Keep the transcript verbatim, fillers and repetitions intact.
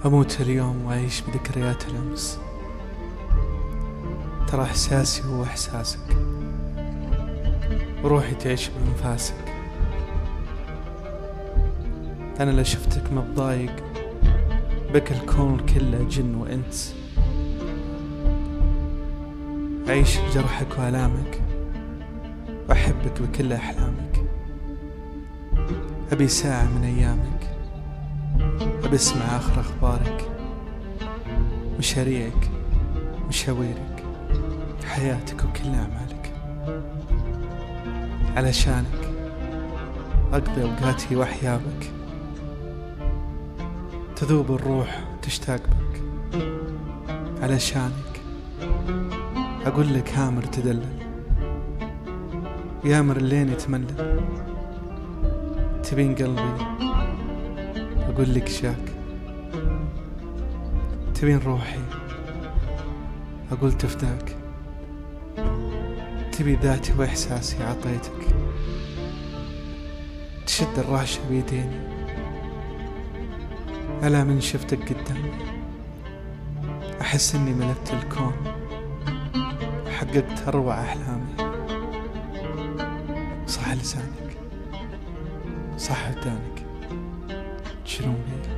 أموت اليوم وأعيش بذكريات الأمس. ترى إحساسي هو إحساسك، وروحي تعيش بأنفاسك. أنا لو شفتك متضايق بك الكون كله جن وإنس. أعيش بجرحك وآلامك وأحبك بكل أحلامك. أبي ساعة من أيامك، أبي أسمع آخر أخبارك، مشاريعك مشاويرك حياتك وكل أعمالك. علشانك أقضي أوقاتي وأحيا بك، تذوب الروح وتشتاق بك. علشانك أقول لك هامر تدلل، يامر اللين يتملل. تبين قلبي أقول لك شاك، تبين روحي أقول تفداك. تبي ذاتي وإحساسي عطيتك، تشد الرعشة بيديني. ألا من شفتك قدامي أحس إني ملكت الكون، حققت أروع أحلامي. صح لسانك صح ودانك تشيلون بيه.